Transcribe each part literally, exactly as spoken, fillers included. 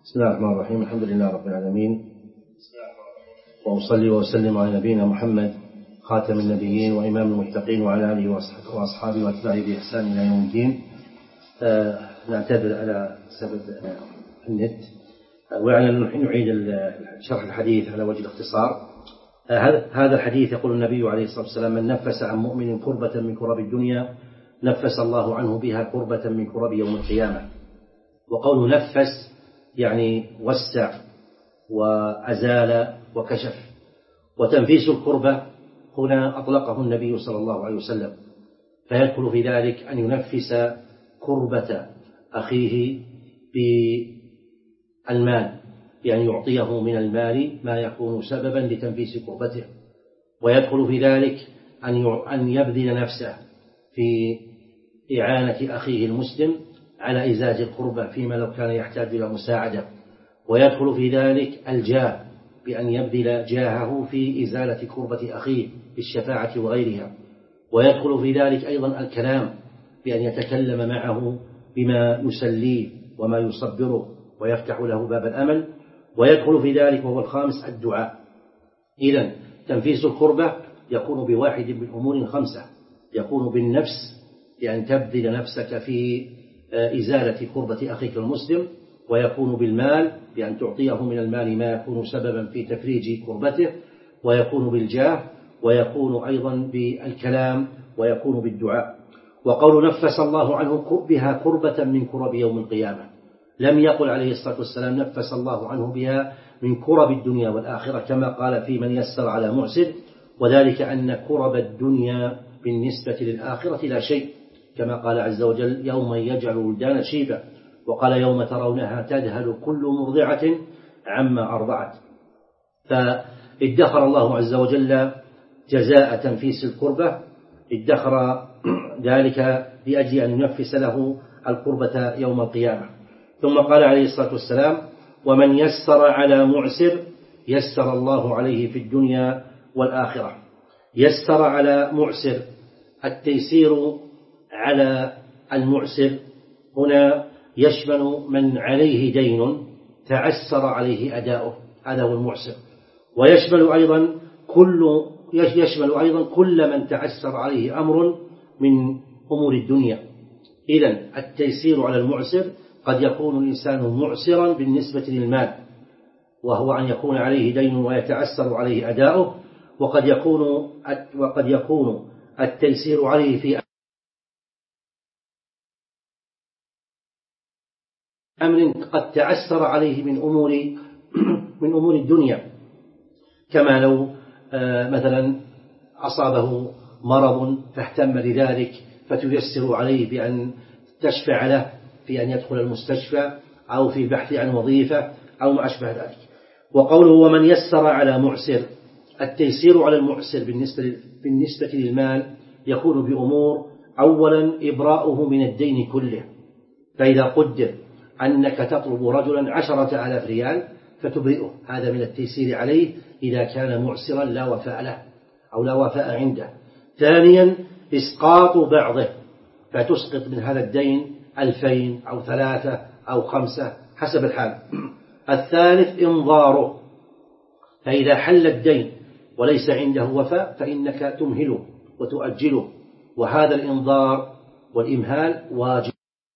بسم الله الرحمن الرحيم. الحمد لله رب العالمين، وأصلي وأسلم على نبينا محمد خاتم النبيين وإمام المتقين وعلى آله وأصحابه وأتباعه بإحسان إلى يوم الدين. آه نعتذر على سبب النت، وعلى نعيد شرح الحديث على وجه الاختصار. آه هذا الحديث يقول النبي عليه الصلاة والسلام: من نفس عن مؤمن كربة من كرب الدنيا نفس الله عنه بها كربة من كرب يوم القيامة. وقول نفس يعني وسع وأزال وكشف. وتنفيس الكربة هنا أطلقه النبي صلى الله عليه وسلم، فيدخل في ذلك أن ينفس كربة أخيه بالمال، يعني يعطيه من المال ما يكون سببا لتنفيس كربته. ويدخل في ذلك أن يبذل نفسه في إعانة أخيه المسلم على إزالة الكربة فيما لو كان يحتاج إلى مساعدة. ويدخل في ذلك الجاه، بأن يبذل جاهه في إزالة كربة أخيه بالشفاعة وغيرها. ويدخل في ذلك أيضا الكلام، بأن يتكلم معه بما يسليه وما يصبره ويفتح له باب الأمل. ويدخل في ذلك وهو الخامس الدعاء. إذن تنفيس الكربة يكون بواحد من أمور خمسة: يكون بالنفس، بأن تبذل نفسك في إزالة كربة أخيك المسلم، ويكون بالمال، بأن تعطيه من المال ما يكون سببا في تفريج كربته، ويكون بالجاه، ويكون أيضا بالكلام، ويكون بالدعاء. وقول نفس الله عنه بها كربة من كرب يوم القيامة، لم يقل عليه الصلاة والسلام نفس الله عنه بها من كرب الدنيا والآخرة كما قال في من يسر على معسر، وذلك أن كرب الدنيا بالنسبة للآخرة لا شيء، كما قال عز وجل: يوم يجعل الولدان شيبا. وقال: يوم ترونها تذهل كل مرضعة عما أرضعت. فادخر الله عز وجل جزاء تنفيس الكربة، ادخر ذلك لأجل أن ينفس له الكربة يوم القيامة. ثم قال عليه الصلاة والسلام: ومن يسر على معسر يسر الله عليه في الدنيا والآخرة. يسر على معسر، التيسير على المعسر هنا يشمل من عليه دين تعسر عليه أداؤه، هذا هو المعسر. ويشمل أيضا كل يشمل أيضا كل من تعسر عليه أمر من أمور الدنيا. إذن التيسير على المعسر قد يكون الإنسان معسرا بالنسبة للمال، وهو أن يكون عليه دين ويتعسر عليه أداؤه، وقد يكون وقد يكون التيسير عليه في أمر قد تعسر عليه من أمور من أمور الدنيا، كما لو مثلا أصابه مرض فاهتم لذلك فتيسر عليه بأن تشفع له في أن يدخل المستشفى أو في البحث عن وظيفة أو ما أشبه ذلك. وقوله: ومن يسر على معسر، التيسير على المعسر بالنسبة بالنسبة للمال يكون بأمور: أولا إبراؤه من الدين كله، فإذا قدر أنك تطلب رجلا عشرة آلاف ريال فتبرئه، هذا من التيسير عليه إذا كان معسرا لا وفاء له أو لا وفاء عنده. ثانيا إسقاط بعضه، فتسقط من هذا الدين ألفين أو ثلاثة أو خمسة حسب الحال. الثالث إنظاره، فإذا حل الدين وليس عنده وفاء فإنك تمهله وتؤجله، وهذا الإنظار والإمهال واجب.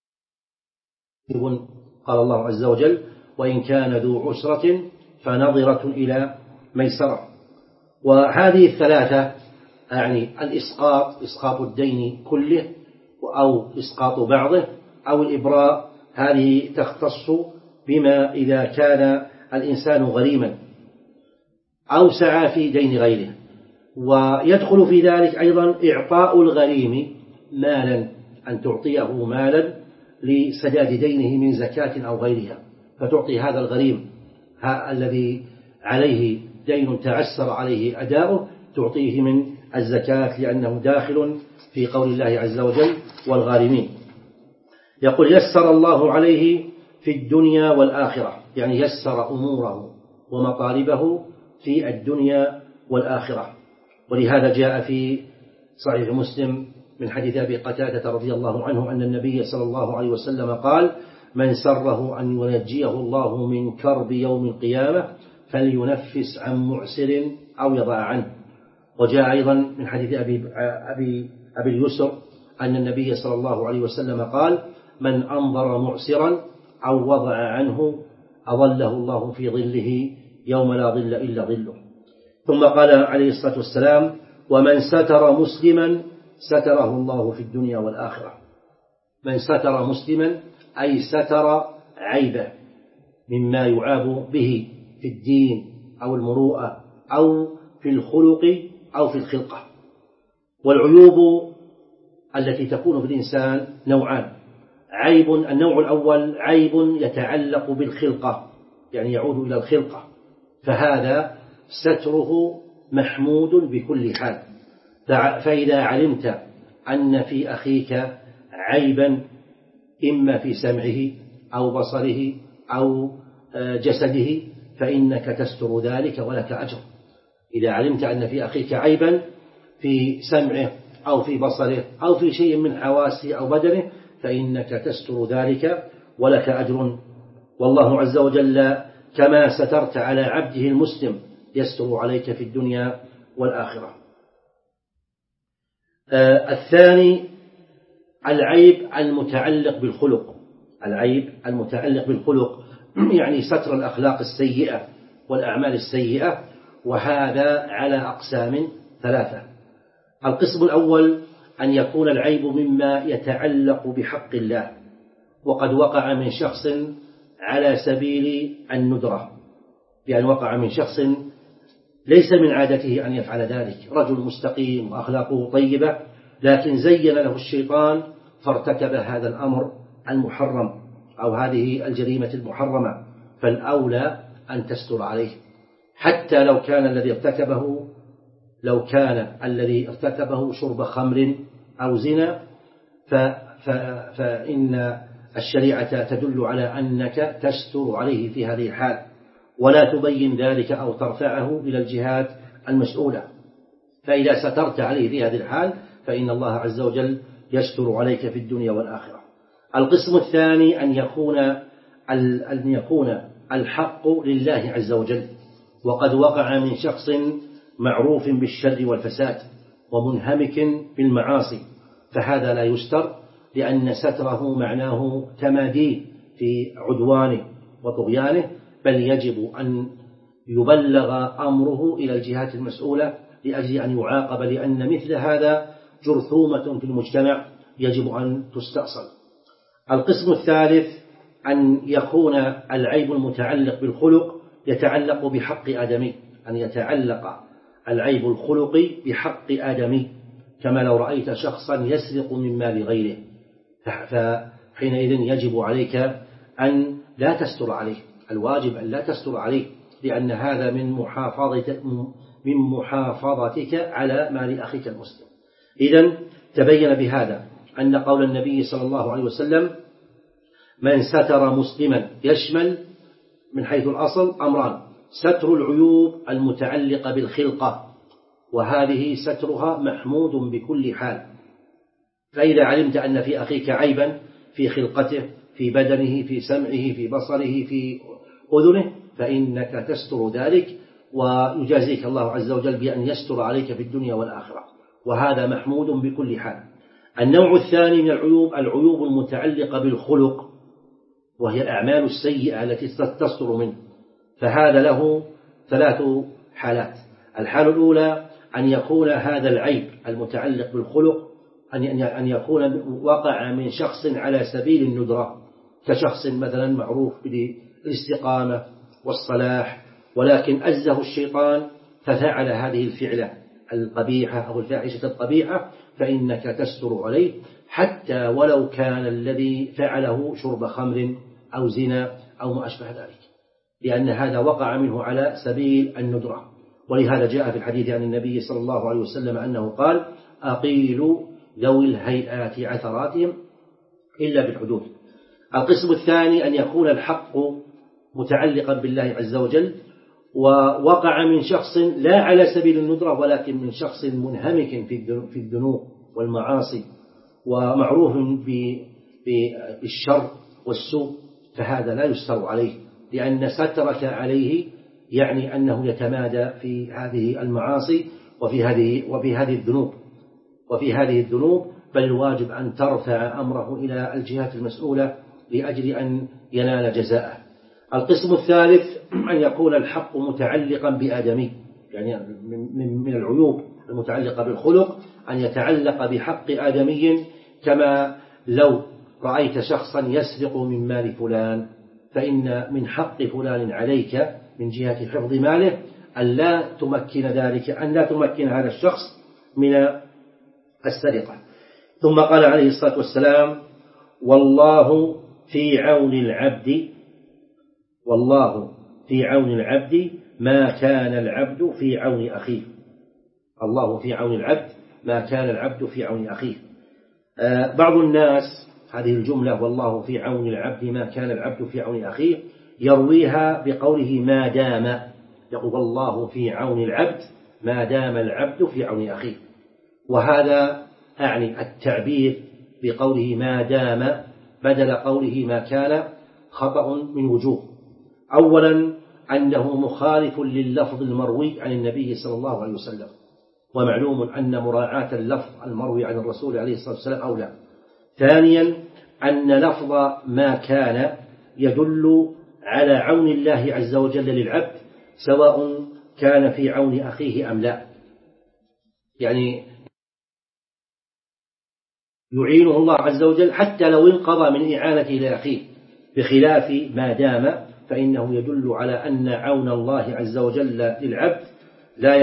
قال الله عز وجل: وإن كان ذو عسرة فنظرة إلى ميسرة. وهذه الثلاثة، يعني الإسقاط، إسقاط الدين كله، أو إسقاط بعضه، أو الإبراء، هذه تختص بما إذا كان الإنسان غريما أو سعى في دين غيره. ويدخل في ذلك أيضا إعطاء الغريم مالا، أن تعطيه مالا لسداد دينه من زكاة أو غيرها، فتعطي هذا الغريم الذي عليه دين تعسر عليه أداؤه، تعطيه من الزكاة، لأنه داخل في قول الله عز وجل: والغارمين. يقول: يسر الله عليه في الدنيا والآخرة، يعني يسر أموره ومطالبه في الدنيا والآخرة. ولهذا جاء في صحيح مسلم من حديث أبي قتادة رضي الله عنه أن النبي صلى الله عليه وسلم قال: من سره أن ينجيه الله من كرب يوم القيامة فلينفس عن معسر أو يضع عنه. وجاء أيضا من حديث أبي, أبي, أبي اليسر أن النبي صلى الله عليه وسلم قال: من أنظر معسرا أو وضع عنه أظله الله في ظله يوم لا ظل إلا ظله. ثم قال عليه الصلاة والسلام: ومن ستر مسلما ستره الله في الدنيا والآخرة. من ستر مسلما أي ستر عيبه مما يعاب به في الدين أو المروءة أو في الخلق أو في الخلقة. والعيوب التي تكون في الإنسان نوعان: عيب، النوع الأول عيب يتعلق بالخلقة، يعني يعود إلى الخلقة، فهذا ستره محمود بكل حال. فإذا علمت أن في أخيك عيبا إما في سمعه أو بصره أو جسده فإنك تستر ذلك ولك أجر. إذا علمت أن في أخيك عيبا في سمعه أو في بصره أو في شيء من حواسه أو بدنه فإنك تستر ذلك ولك أجر. والله عز وجل كما سترت على عبده المسلم يستر عليك في الدنيا والآخرة. آه الثاني العيب المتعلق بالخلق. العيب المتعلق بالخلق يعني ستر الأخلاق السيئة والأعمال السيئة، وهذا على أقسام ثلاثة. القسم الأول أن يكون العيب مما يتعلق بحق الله، وقد وقع من شخص على سبيل الندرة، بأن وقع من شخص ليس من عادته أن يفعل ذلك، رجل مستقيم وأخلاقه طيبة، لكن زين له الشيطان فارتكب هذا الأمر المحرم أو هذه الجريمة المحرمة، فالأولى أن تستر عليه حتى لو كان الذي ارتكبه لو كان الذي ارتكبه شرب خمر أو زنا، فإن الشريعة تدل على أنك تستر عليه في هذه الحال، ولا تبين ذلك أو ترفعه إلى الجهات المسؤولة. فإذا سترت عليه في هذه الحال فإن الله عز وجل يستر عليك في الدنيا والآخرة. القسم الثاني أن يكون أن يكون الحق لله عز وجل، وقد وقع من شخص معروف بالشر والفساد ومنهمك بالمعاصي، فهذا لا يستر، لأن ستره معناه تماديه في عدوانه وطغيانه، بل يجب أن يبلغ أمره إلى الجهات المسؤولة لأجل أن يعاقب، لأن مثل هذا جرثومة في المجتمع يجب أن تستأصل. القسم الثالث أن يكون العيب المتعلق بالخلق يتعلق بحق آدمي، أن يتعلق العيب الخلقي بحق آدمي، كما لو رأيت شخصا يسرق من مال غيره، فحينئذ يجب عليك أن لا تستر عليه، الواجب أن لا تستر عليه، لأن هذا من محافظة من محافظتك على مال أخيك المسلم. إذن تبين بهذا أن قول النبي صلى الله عليه وسلم: من ستر مسلما يشمل من حيث الأصل أمران: ستر العيوب المتعلقة بالخلقة، وهذه سترها محمود بكل حال. فإذا علمت أن في أخيك عيبا في خلقته، في بدنه، في سمعه، في بصره، في أذنه، فإنك تستر ذلك، ويجازيك الله عز وجل بأن يستر عليك في الدنيا والآخرة، وهذا محمود بكل حال. النوع الثاني من العيوب العيوب المتعلقة بالخلق، وهي الأعمال السيئة التي تستر منه، فهذا له ثلاث حالات. الحالة الأولى أن يكون هذا العيب المتعلق بالخلق أن يكون وقع من شخص على سبيل الندرة، كشخص مثلا معروف بالاستقامة والصلاح، ولكن أزه الشيطان ففعل هذه الفعلة القبيحة أو الفاحشة القبيحة، فإنك تستر عليه حتى ولو كان الذي فعله شرب خمر أو زنا أو ما أشبه ذلك، لأن هذا وقع منه على سبيل الندرة. ولهذا جاء في الحديث عن النبي صلى الله عليه وسلم أنه قال: أقيلوا ذوي الهيئات عثراتهم إلا بالحدود. القسم الثاني أن يكون الحق متعلقا بالله عز وجل، ووقع من شخص لا على سبيل الندرة، ولكن من شخص منهمك في الذنوب والمعاصي ومعروف بالشر والسوء، فهذا لا يستر عليه، لأن سترك عليه يعني أنه يتمادى في هذه المعاصي وفي هذه وفي هذه الذنوب وفي هذه الذنوب بل الواجب أن ترفع أمره إلى الجهات المسؤولة لأجل أن ينال جزاءه. القسم الثالث أن يكون الحق متعلقا بآدمي، يعني من العيوب المتعلقة بالخلق أن يتعلق بحق آدمي، كما لو رأيت شخصا يسرق من مال فلان فإن من حق فلان عليك من جهة حفظ ماله أن لا تمكن ذلك أن لا تمكن هذا الشخص من السرقة. ثم قال عليه الصلاة والسلام: والله في عون العبد والله في عون العبد ما كان العبد في عون أخيه. الله في عون العبد ما كان العبد في عون أخيه. آه بعض الناس هذه الجملة والله في عون العبد ما كان العبد في عون أخيه يرويها بقوله ما دام، يقول والله في عون العبد ما دام العبد في عون أخيه، وهذا أعني التعبير بقوله ما دام بدل قوله ما كان خطأ من وجوه. أولا أنه مخالف لللفظ المروي عن النبي صلى الله عليه وسلم، ومعلوم أن مراعاة اللفظ المروي عن الرسول عليه الصلاة والسلام أولى. ثانيا أن لفظ ما كان يدل على عون الله عز وجل للعبد سواء كان في عون أخيه أم لا، يعني يعينه الله عز وجل حتى لو انقضى من إعانته لأخيه، بخلاف ما دام فإنه يدل على أن عون الله عز وجل للعبد لا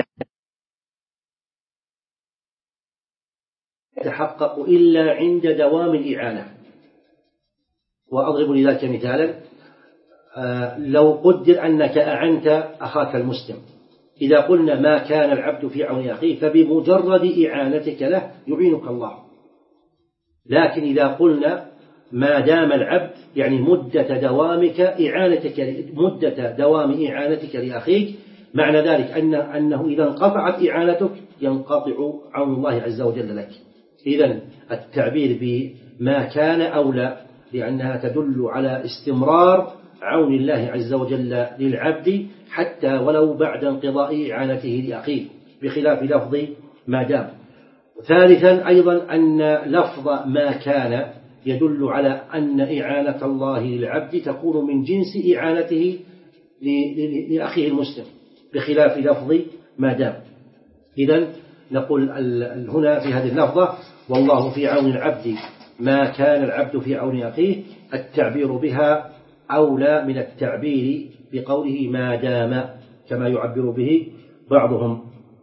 يتحقق إلا عند دوام الإعانة. وأضرب لذلك مثالا: لو قدر أنك أعنت أخاك المسلم، إذا قلنا ما كان العبد في عون أخيه فبمجرد إعانتك له يعينك الله، لكن إذا قلنا ما دام العبد يعني مدة دوامك إعانتك مدة دوام إعانتك لأخيك، معنى ذلك أن أنه إذا انقطعت إعانتك ينقطع عون الله عز وجل لك. إذن التعبير بما كان أولى، لأنها تدل على استمرار عون الله عز وجل للعبد حتى ولو بعد انقضاء إعانته لأخيه، بخلاف لفظ ما دام. ثالثا أيضا أن لفظ ما كان يدل على أن إعانة الله للعبد تكون من جنس إعانته لأخيه المسلم، بخلاف لفظ ما دام. إذن نقول هنا في هذه اللفظة والله في عون العبد ما كان العبد في عون أخيه، التعبير بها أولى من التعبير بقوله ما دام كما يعبر به بعضهم،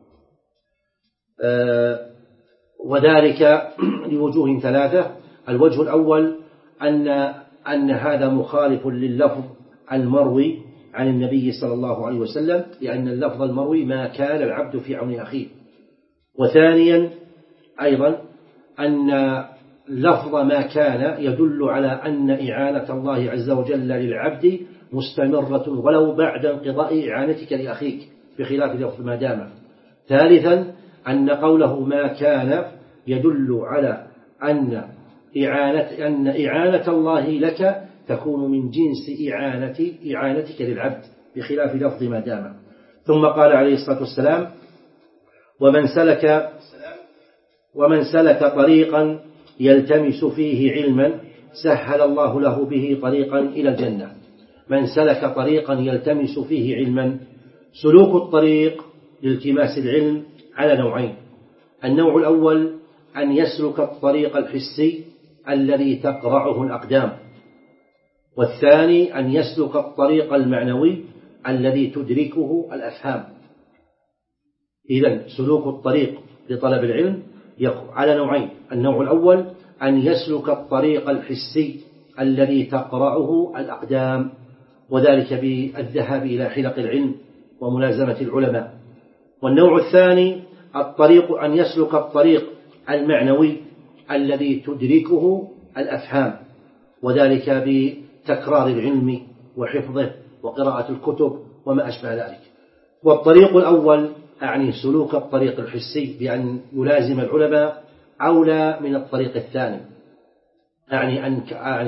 آه وذلك لوجوه ثلاثة. الوجه الأول أن أن هذا مخالف لللفظ المروي عن النبي صلى الله عليه وسلم، لأن اللفظ المروي ما كان العبد في عون أخيه. وثانيا أيضا أن لفظ ما كان يدل على أن إعانة الله عز وجل للعبد مستمرة ولو بعد انقضاء إعانتك لأخيك، بخلاف لفظ ما دام. ثالثا أن قوله ما كان يدل على أن إعانة, أن إعانة الله لك تكون من جنس إعانة إعانتك للعبد، بخلاف لفظ ما دام. ثم قال عليه الصلاة والسلام: ومن سلك ومن سلك طريقا يلتمس فيه علما سهل الله له به طريقا إلى الجنة. من سلك طريقا يلتمس فيه علما، سلوك الطريق لالتماس العلم على نوعين: النوع الأول أن يسلك الطريق الحسي الذي تقرعه الأقدام، والثاني أن يسلك الطريق المعنوي الذي تدركه الأفهام. إذن سلوك الطريق لطلب العلم على نوعين: النوع الأول أن يسلك الطريق الحسي الذي تقرعه الأقدام، وذلك بالذهاب إلى حلق العلم وملازمة العلماء. والنوع الثاني الطريق أن يسلك الطريق المعنوي الذي تدركه الأفهام، وذلك بتكرار العلم وحفظه وقراءة الكتب وما أشبه ذلك. والطريق الأول أعني سلوك الطريق الحسي بأن يلازم العلماء أولى من الطريق الثاني، أعني أن أعني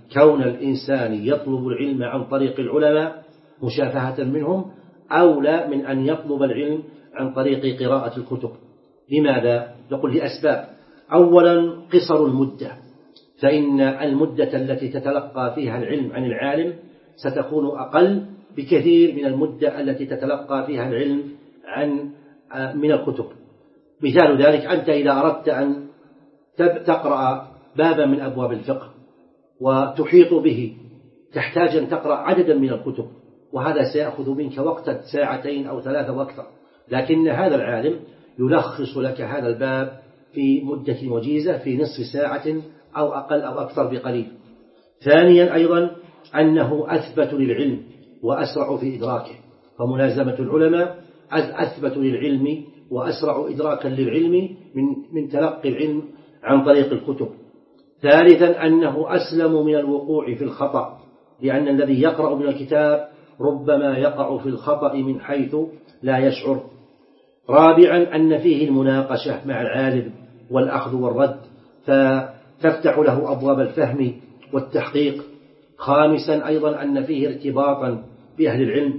كون الإنسان يطلب العلم عن طريق العلماء مشافهة منهم أولى من أن يطلب العلم عن طريق قراءة الكتب. لماذا؟ نقول لأسباب. أولا قصر المدة، فإن المدة التي تتلقى فيها العلم عن العالم ستكون أقل بكثير من المدة التي تتلقى فيها العلم عن من الكتب. مثال ذلك أنت إذا أردت أن تقرأ بابا من أبواب الفقه وتحيط به تحتاج أن تقرأ عددا من الكتب، وهذا سيأخذ منك وقتا ساعتين أو ثلاثة وأكثر، لكن هذا العالم يلخص لك هذا الباب في مدة وجيزة في نصف ساعة أو أقل أو أكثر بقليل. ثانيا أيضا أنه أثبت للعلم وأسرع في إدراكه، فملازمة العلماء أثبت للعلم وأسرع إدراكا للعلم من من تلقي العلم عن طريق الكتب. ثالثا أنه أسلم من الوقوع في الخطأ، لأن الذي يقرأ من الكتاب ربما يقع في الخطأ من حيث لا يشعر. رابعا أن فيه المناقشة مع العالم والأخذ والرد، فتفتح له أبواب الفهم والتحقيق. خامسا أيضا أن فيه ارتباطا بأهل العلم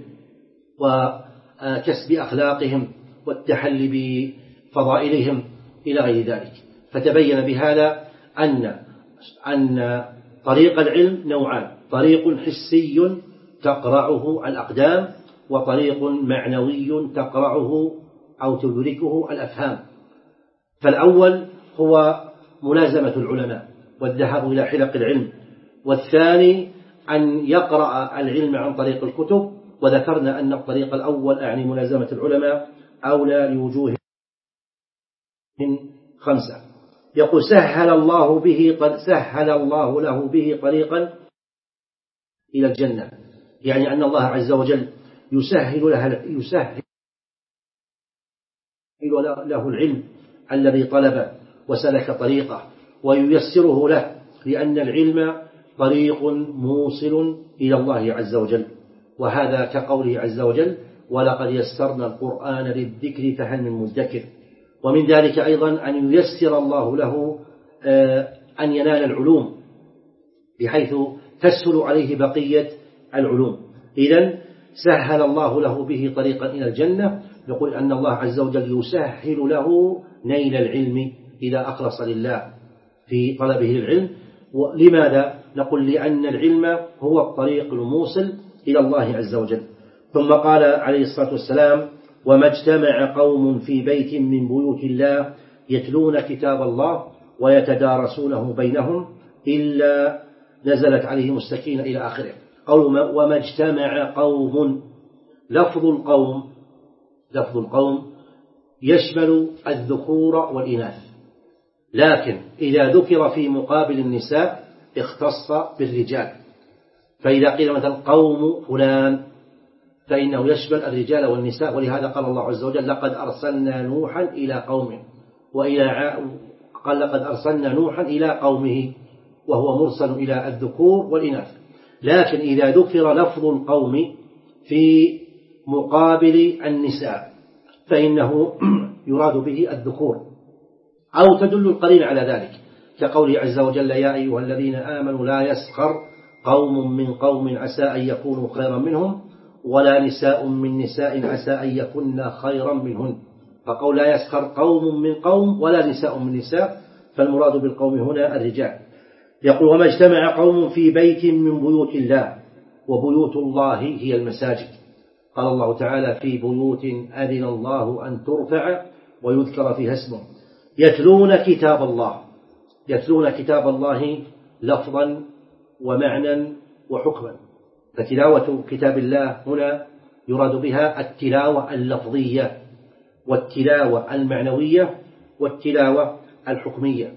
وكسب أخلاقهم والتحلي بفضائلهم إلى غير ذلك. فتبين بهذا أن أن طريق العلم نوعان: طريق حسي تقرعه الأقدام، وطريق معنوي تقرعه أو تدركه الأفهام. فالأول هو ملازمة العلماء والذهاب إلى حلق العلم، والثاني أن يقرأ العلم عن طريق الكتب. وذكرنا أن الطريق الأول أعني ملازمة العلماء أولى لوجوه خمسة. يقول سهل الله به سهل الله له به طريقا إلى الجنة، يعني أن الله عز وجل يسهل له يسهل له العلم الذي طلبه وسلك طريقه وييسره له، لأن العلم طريق موصل إلى الله عز وجل. وهذا كقوله عز وجل: ولقد يسرنا القرآن للذكر فهل من مدكر. ومن ذلك أيضا أن ييسر الله له أن ينال العلوم بحيث تسهل عليه بقية العلوم. إذن سهل الله له به طريقا إلى الجنة. نقول أن الله عز وجل يسهل له نيل العلم إذا أخلص لله في طلبه للعلم. لماذا؟ نقول لأن العلم هو الطريق الموصل إلى الله عز وجل. ثم قال عليه الصلاة والسلام: وما اجتمع قوم في بيت من بيوت الله يتلون كتاب الله ويتدارسونه بينهم إلا نزلت عليهم السكينة إلى آخره. قول وما اجتمع قوم، لفظ القوم لفظ القوم يشمل الذكور والإناث، لكن إذا ذكر في مقابل النساء اختص بالرجال. فإذا قيل مثلا قوم فلان فإنه يشمل الرجال والنساء، ولهذا قال الله عز وجل: لقد أرسلنا نوحا إلى قومه، وإلى ع... قال لقد أرسلنا نوحا إلى قومه، وهو مرسل إلى الذكور والإناث. لكن إذا ذكر لفظ القوم في مقابل النساء فإنه يراد به الذكور، أو تدل القرينة على ذلك، كقوله عز وجل: يا أيها الذين آمنوا لا يسخر قوم من قوم عسى أن يكونوا خيرا منهم ولا نساء من نساء عسى أن يكن خيرا منهن. فقول لا يسخر قوم من قوم ولا نساء من نساء، فالمراد بالقوم هنا الرجال. يقول: وما اجتمع قوم في بيت من بيوت الله، وبيوت الله هي المساجد. قال الله تعالى: في بيوت أذن الله أن ترفع ويذكر فيها اسمه يتلون كتاب الله. يتلون كتاب الله لفظا ومعنى وحكما. فتلاوة كتاب الله هنا يراد بها التلاوة اللفظية والتلاوة المعنوية والتلاوة الحكمية.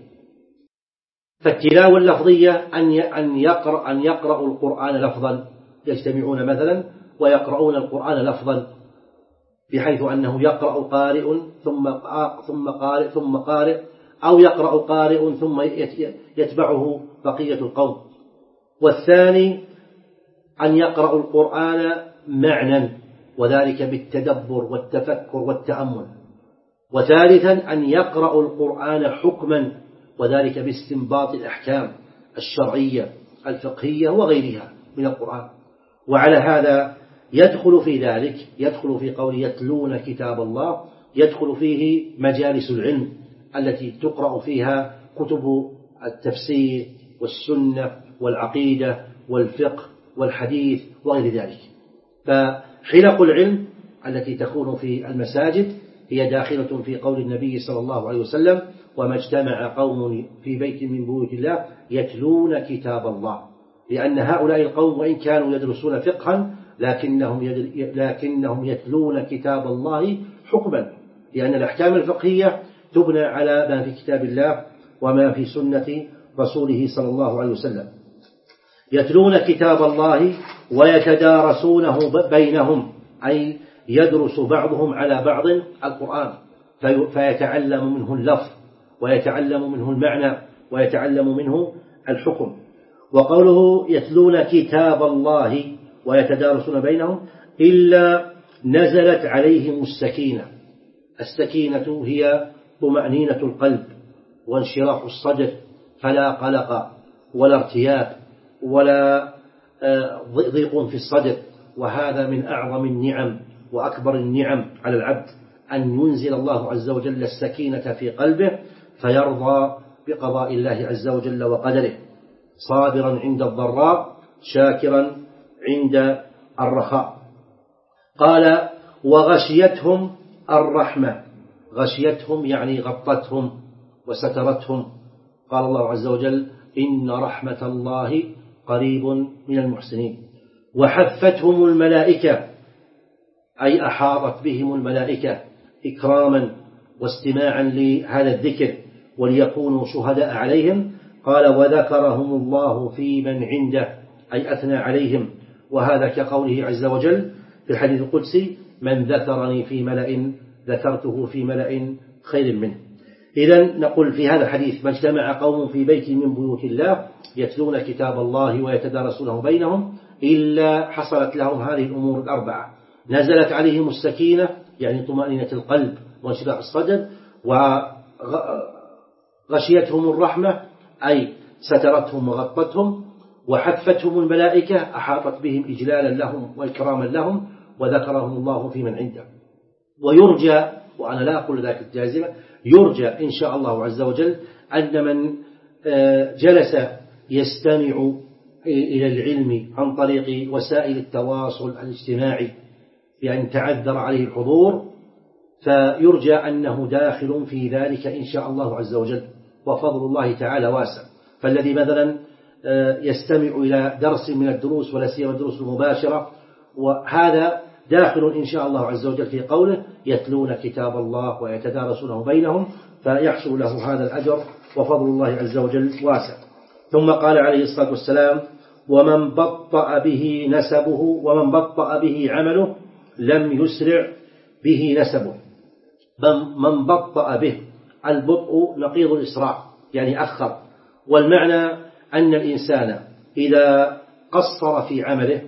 فالتلاوة اللفظية أن يقرأ أن يقرأوا القرآن لفظا، يجتمعون مثلا ويقرؤون القرآن لفظا، بحيث أنه يقرأ قارئ ثم ثم قارئ ثم قارئ، أو يقرأ قارئ ثم يتبعه بقية القوم. والثاني أن يقرأ القرآن معنى، وذلك بالتدبر والتفكر والتأمل. وثالثا أن يقرأ القرآن حكما، وذلك باستنباط الأحكام الشرعية الفقهية وغيرها من القرآن. وعلى هذا يدخل في ذلك يدخل في قول يتلون كتاب الله يدخل فيه مجالس العلم التي تقرأ فيها كتب التفسير والسنة والعقيدة والفقه والحديث وغير ذلك. فحلق العلم التي تكون في المساجد هي داخلة في قول النبي صلى الله عليه وسلم: وما اجتمع قوم في بيت من بيوت الله يتلون كتاب الله. لأن هؤلاء القوم وإن كانوا يدرسون فقها لكنهم, لكنهم يتلون كتاب الله حكما، لأن الأحكام الفقهية تبنى على ما في كتاب الله وما في سنة رسوله صلى الله عليه وسلم. يتلون كتاب الله ويتدارسونه بينهم، أي يدرس بعضهم على بعض القرآن فيتعلم منه اللفظ ويتعلم منه المعنى ويتعلم منه الحكم. وقوله يتلون كتاب الله ويتدارسون بينهم إلا نزلت عليهم السكينة. السكينة هي طمأنينة القلب وانشراح الصدر، فلا قلق ولا ارتياب ولا ضيق في الصدر. وهذا من أعظم النعم وأكبر النعم على العبد، أن ينزل الله عز وجل السكينة في قلبه فيرضى بقضاء الله عز وجل وقدره، صابرا عند الضراء شاكرا عند الرخاء. قال: وغشيتهم الرحمة. غشيتهم يعني غطتهم وسترتهم. قال الله عز وجل: إن رحمة الله قريب من المحسنين. وحفتهم الملائكة، أي أحاطت بهم الملائكة إكراما واستماعا لهذا الذكر وليكونوا شهداء عليهم. قال: وذكرهم الله في من عنده، أي أثنى عليهم. وهذا كقوله عز وجل في الحديث القدسي: من ذكرني في ملأ ذكرته في ملأ خير منه. إذن نقول في هذا الحديث: ما اجتمع قوم في بيت من بيوت الله يتلون كتاب الله ويتدارسونه بينهم إلا حصلت لهم هذه الأمور الأربعة: نزلت عليهم السكينة يعني طمأنينة القلب وانشراح الصدر، وغشيتهم الرحمة أي سترتهم وغطتهم، وحفتهم الملائكة أحاطت بهم إجلالا لهم وإكراما لهم، وذكرهم الله في من عنده. ويرجى، وأنا لا أقول ذلك الجازمة، يرجى إن شاء الله عز وجل أن من جلس يستمع إلى العلم عن طريق وسائل التواصل الاجتماعي بأن تعذر عليه الحضور، فيرجى أنه داخل في ذلك إن شاء الله عز وجل، وفضل الله تعالى واسع. فالذي مثلا يستمع إلى درس من الدروس ولا سيما الدروس المباشرة، وهذا داخل إن شاء الله عز وجل في قوله يتلون كتاب الله ويتدارسونه بينهم، فيحصل له هذا الأجر وفضل الله عز وجل واسع. ثم قال عليه الصلاة والسلام: ومن بطأ به نسبه ومن بطأ به عمله لم يسرع به نسبه. من بطأ به، البطء نقيض الإسراع يعني أخر، والمعنى أن الإنسان إذا قصر في عمله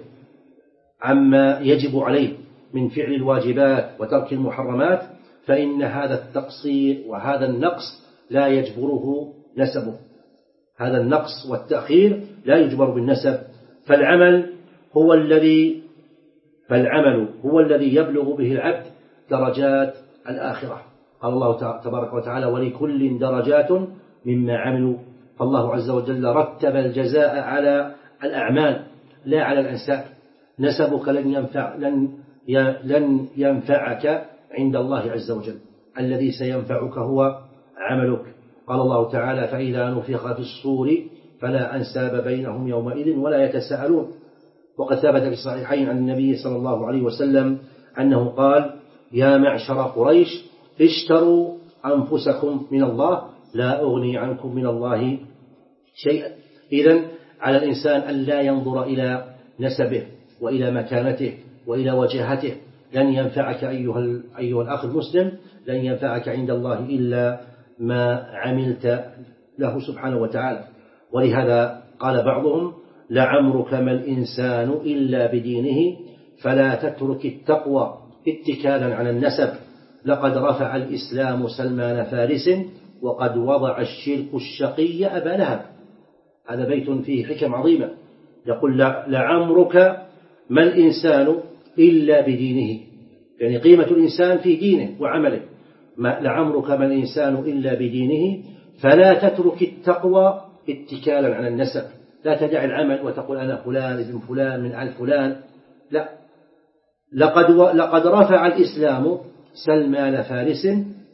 عما يجب عليه من فعل الواجبات وترك المحرمات فإن هذا التقصير وهذا النقص لا يجبره نسبه. هذا النقص والتأخير لا يجبر بالنسب، فالعمل هو الذي فالعمل هو الذي يبلغ به العبد درجات الآخرة. قال الله تبارك وتعالى: ولكل درجات مما عملوا. فالله عز وجل رتب الجزاء على الأعمال لا على الأنساب. نسبك لن ينفع لن لن ينفعك عند الله عز وجل، الذي سينفعك هو عملك. قال الله تعالى: فإذا نفخ في الصور فلا أنساب بينهم يومئذ ولا يتساءلون. وقد ثبت في الصحيحين عن النبي صلى الله عليه وسلم أنه قال: يا معشر قريش اشتروا أنفسكم من الله لا أغني عنكم من الله شيئا. إذن على الإنسان أن لا ينظر إلى نسبه وإلى مكانته وإلى وجاهته. لن ينفعك أيها, أيها الأخ المسلم، لن ينفعك عند الله إلا ما عملت له سبحانه وتعالى. ولهذا قال بعضهم: لعمرك ما الإنسان إلا بدينه فلا تترك التقوى اتكالا على النسب. لقد رفع الإسلام سلمان فارس وقد وضع الشرك الشقي أبا لهب. هذا بيت فيه حكم عظيمة. يقول لعمرك ما الإنسان إلا بدينه، يعني قيمة الإنسان في دينه وعمله. لعمرك ما الإنسان إلا بدينه فلا تترك التقوى اتكالا على النسب. لا تدع العمل وتقول أنا فلان ابن فلان من آل فلان، لا. لقد, لقد رفع الإسلام سلمان فارس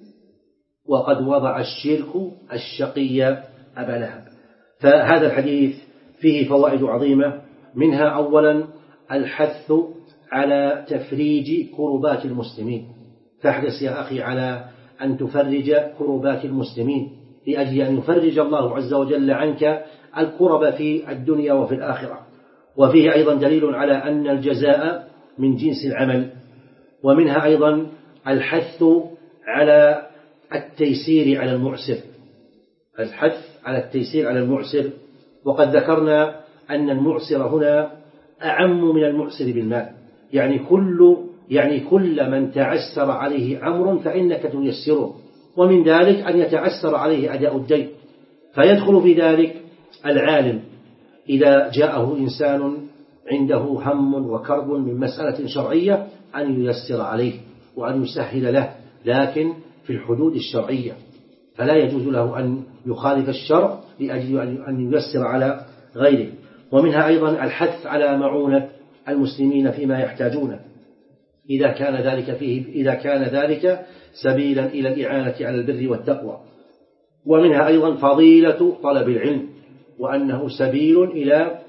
وقد وضع الشرك الشقي أبا لهب. فهذا الحديث فيه فوائد عظيمة، منها أولا الحث على تفريج كربات المسلمين. فاحرص يا أخي على أن تفرج كربات المسلمين لأجل أن يفرج الله عز وجل عنك الكرب في الدنيا وفي الآخرة. وفيه أيضا دليل على أن الجزاء من جنس العمل. ومنها أيضا الحث على التيسير على المعسر، الحث على التيسير على المعسر. وقد ذكرنا أن المعسر هنا أعم من المعسر بالمال، يعني كل يعني كل من تعسر عليه أمر فإنك تيسره، ومن ذلك أن يتعسر عليه أداء الدين. فيدخل في ذلك العالم إذا جاءه إنسان عنده هم وكرب من مسألة شرعية أن ييسر عليه وأن يسهل له، لكن في الحدود الشرعية، فلا يجوز له أن يخالف الشرع لأجل أن ييسر على غيره. ومنها أيضا الحث على معونة المسلمين فيما يحتاجونه إذا كان ذلك فيه إذا كان ذلك سبيلا إلى الإعانة على البر والتقوى. ومنها أيضا فضيلة طلب العلم وأنه سبيل إلى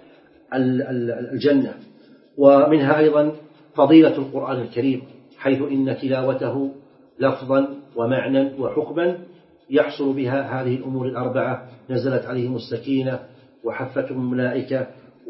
الجنة. ومنها أيضا فضيلة القرآن الكريم، حيث إن تلاوته لفظا ومعنى وحكما يحصل بها هذه الأمور الأربعة: نزلت عليهم السكينة وحفتهم الملائكة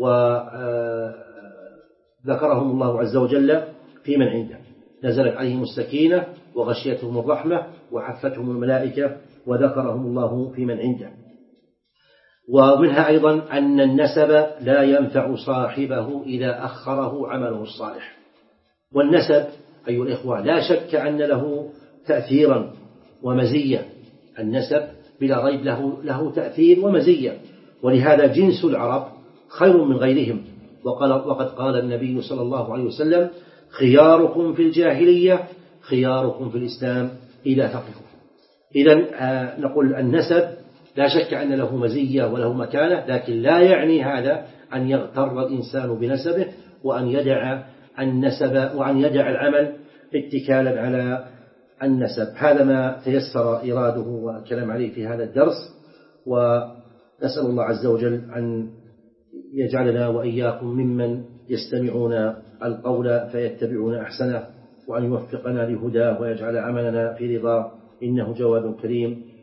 وذكرهم الله عز وجل في من عنده. نزلت عليهم السكينة وغشيتهم الرحمة وحفتهم الملائكة وذكرهم الله في من عنده. ومنها أيضا أن النسب لا ينفع صاحبه إذا أخره عمله الصالح. والنسب أيها الإخوة لا شك أن له تأثيرا ومزية، النسب بلا ريب له, له تأثير ومزية، ولهذا جنس العرب خير من غيرهم. وقال وقد قال النبي صلى الله عليه وسلم: خياركم في الجاهلية خياركم في الإسلام إلى ثقفوا. إذن نقول النسب لا شك أن له مزية وله مكانة، لكن لا يعني هذا أن يغتر الإنسان بنسبه وأن يدع النسب وأن يدع العمل اتكالا على النسب. هذا ما تيسر إراده والكلام عليه في هذا الدرس، ونسأل الله عز وجل أن يجعلنا وإياكم ممن يستمعون القول فيتبعون أحسنه، وأن يوفقنا لهداه ويجعل عملنا في رضاه، إنه جواد كريم.